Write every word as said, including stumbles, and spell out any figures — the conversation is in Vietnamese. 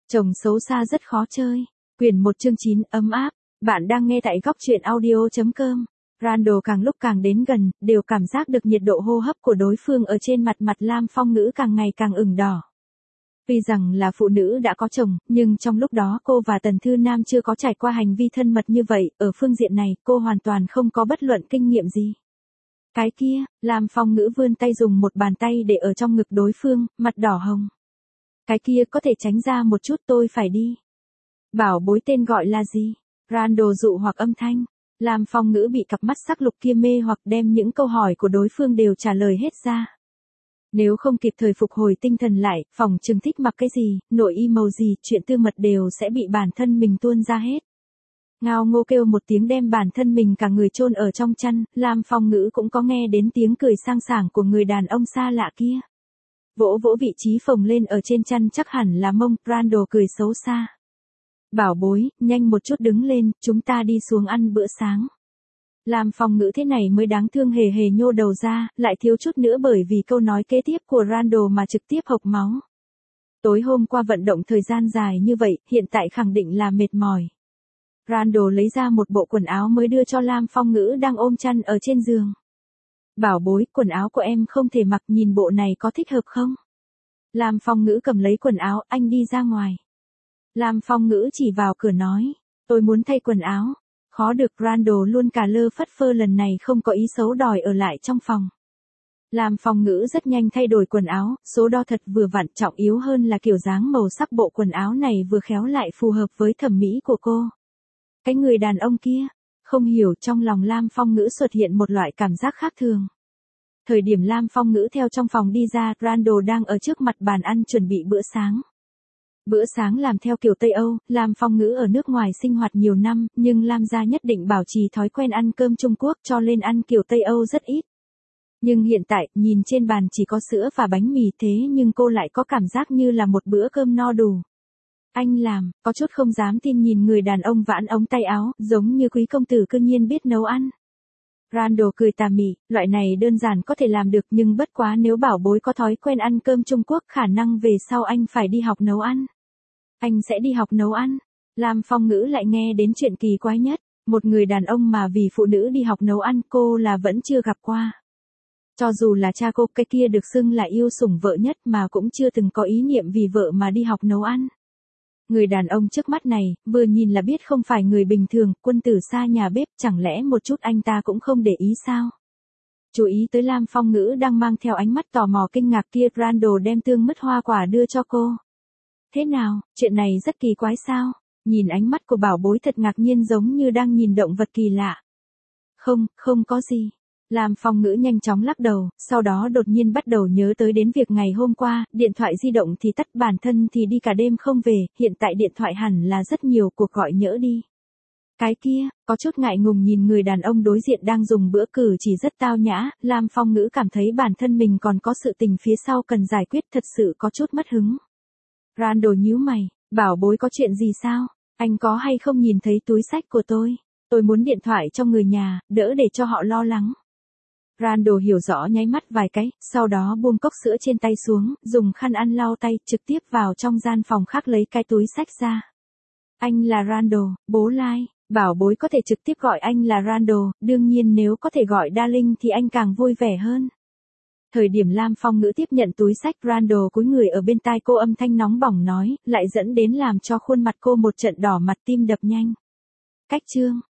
Chồng xấu xa rất khó chơi. Quyển một chương chín ấm áp. Bạn đang nghe tại góc truyện audio chấm com. Randall càng lúc càng đến gần, đều cảm giác được nhiệt độ hô hấp của đối phương ở trên mặt mặt Lam Phong Ngữ càng ngày càng ửng đỏ. Tuy rằng là phụ nữ đã có chồng, nhưng trong lúc đó cô và Tần Thư Nam chưa có trải qua hành vi thân mật như vậy, ở phương diện này cô hoàn toàn không có bất luận kinh nghiệm gì. Cái kia, Lam Phong Ngữ vươn tay dùng một bàn tay để ở trong ngực đối phương, mặt đỏ hồng. Cái kia có thể tránh ra một chút, tôi phải đi. Bảo bối tên gọi là gì? Randall dụ hoặc âm thanh. Lam Phong Ngữ bị cặp mắt sắc lục kia mê hoặc đem những câu hỏi của đối phương đều trả lời hết ra. Nếu không kịp thời phục hồi tinh thần lại, phòng chừng thích mặc cái gì, nội y màu gì, chuyện tư mật đều sẽ bị bản thân mình tuôn ra hết. Ngao ngô kêu một tiếng đem bản thân mình cả người chôn ở trong chăn, Lam Phong Ngữ cũng có nghe đến tiếng cười sang sảng của người đàn ông xa lạ kia. Vỗ vỗ vị trí phồng lên ở trên chăn chắc hẳn là mông, Randall cười xấu xa. Bảo bối, nhanh một chút đứng lên, chúng ta đi xuống ăn bữa sáng. Lam Phong Ngữ thế này mới đáng thương hề hề nhô đầu ra, lại thiếu chút nữa bởi vì câu nói kế tiếp của Randall mà trực tiếp hộc máu. Tối hôm qua vận động thời gian dài như vậy, hiện tại khẳng định là mệt mỏi. Randall lấy ra một bộ quần áo mới đưa cho Lam Phong Ngữ đang ôm chăn ở trên giường. Bảo bối, quần áo của em không thể mặc, nhìn bộ này có thích hợp không? Lam Phong Ngữ cầm lấy quần áo, anh đi ra ngoài. Lam Phong Ngữ chỉ vào cửa nói, tôi muốn thay quần áo. Khó được, Randall luôn cà lơ phất phơ lần này không có ý xấu đòi ở lại trong phòng. Lam Phong Ngữ rất nhanh thay đổi quần áo, số đo thật vừa vặn, trọng yếu hơn là kiểu dáng màu sắc bộ quần áo này vừa khéo lại phù hợp với thẩm mỹ của cô. Cái người đàn ông kia, không hiểu trong lòng Lam Phong Ngữ xuất hiện một loại cảm giác khác thường. Thời điểm Lam Phong Ngữ theo trong phòng đi ra, Randall đang ở trước mặt bàn ăn chuẩn bị bữa sáng. Bữa sáng làm theo kiểu Tây Âu, Lam Phong Ngữ ở nước ngoài sinh hoạt nhiều năm, nhưng Lam gia nhất định bảo trì thói quen ăn cơm Trung Quốc cho nên ăn kiểu Tây Âu rất ít. Nhưng hiện tại, nhìn trên bàn chỉ có sữa và bánh mì thế nhưng cô lại có cảm giác như là một bữa cơm no đủ. Anh làm, có chút không dám tin nhìn người đàn ông vãn ống tay áo, giống như quý công tử cư nhiên biết nấu ăn. Randall cười tà mị, loại này đơn giản có thể làm được nhưng bất quá nếu bảo bối có thói quen ăn cơm Trung Quốc khả năng về sau anh phải đi học nấu ăn. Anh sẽ đi học nấu ăn. Lam Phong Ngữ lại nghe đến chuyện kỳ quái nhất, một người đàn ông mà vì phụ nữ đi học nấu ăn cô là vẫn chưa gặp qua. Cho dù là cha cô, cái kia được xưng là yêu sủng vợ nhất mà cũng chưa từng có ý niệm vì vợ mà đi học nấu ăn. Người đàn ông trước mắt này, vừa nhìn là biết không phải người bình thường, quân tử xa nhà bếp, chẳng lẽ một chút anh ta cũng không để ý sao? Chú ý tới Lam Phong Ngữ đang mang theo ánh mắt tò mò kinh ngạc kia, Randall đem tương mứt hoa quả đưa cho cô. Thế nào, chuyện này rất kỳ quái sao? Nhìn ánh mắt của bảo bối thật ngạc nhiên giống như đang nhìn động vật kỳ lạ. Không, không có gì. Lam Phong Ngữ nhanh chóng lắc đầu, sau đó đột nhiên bắt đầu nhớ tới đến việc ngày hôm qua, điện thoại di động thì tắt, bản thân thì đi cả đêm không về, hiện tại điện thoại hẳn là rất nhiều cuộc gọi nhỡ đi. Cái kia, có chút ngại ngùng nhìn người đàn ông đối diện đang dùng bữa cử chỉ rất tao nhã, Lam Phong Ngữ cảm thấy bản thân mình còn có sự tình phía sau cần giải quyết, thật sự có chút mất hứng. Randall nhíu mày, bảo bối có chuyện gì sao? Anh có hay không nhìn thấy túi xách của tôi? Tôi muốn điện thoại cho người nhà, đỡ để cho họ lo lắng. Randall hiểu rõ nháy mắt vài cái, sau đó buông cốc sữa trên tay xuống, dùng khăn ăn lau tay, trực tiếp vào trong gian phòng khác lấy cái túi xách ra. Anh là Randall, bố Lai, bảo bối có thể trực tiếp gọi anh là Randall, đương nhiên nếu có thể gọi Darling thì anh càng vui vẻ hơn. Thời điểm Lam Phong Ngữ tiếp nhận túi xách, Randall cúi người ở bên tai cô âm thanh nóng bỏng nói, lại dẫn đến làm cho khuôn mặt cô một trận đỏ mặt tim đập nhanh. Cách chương,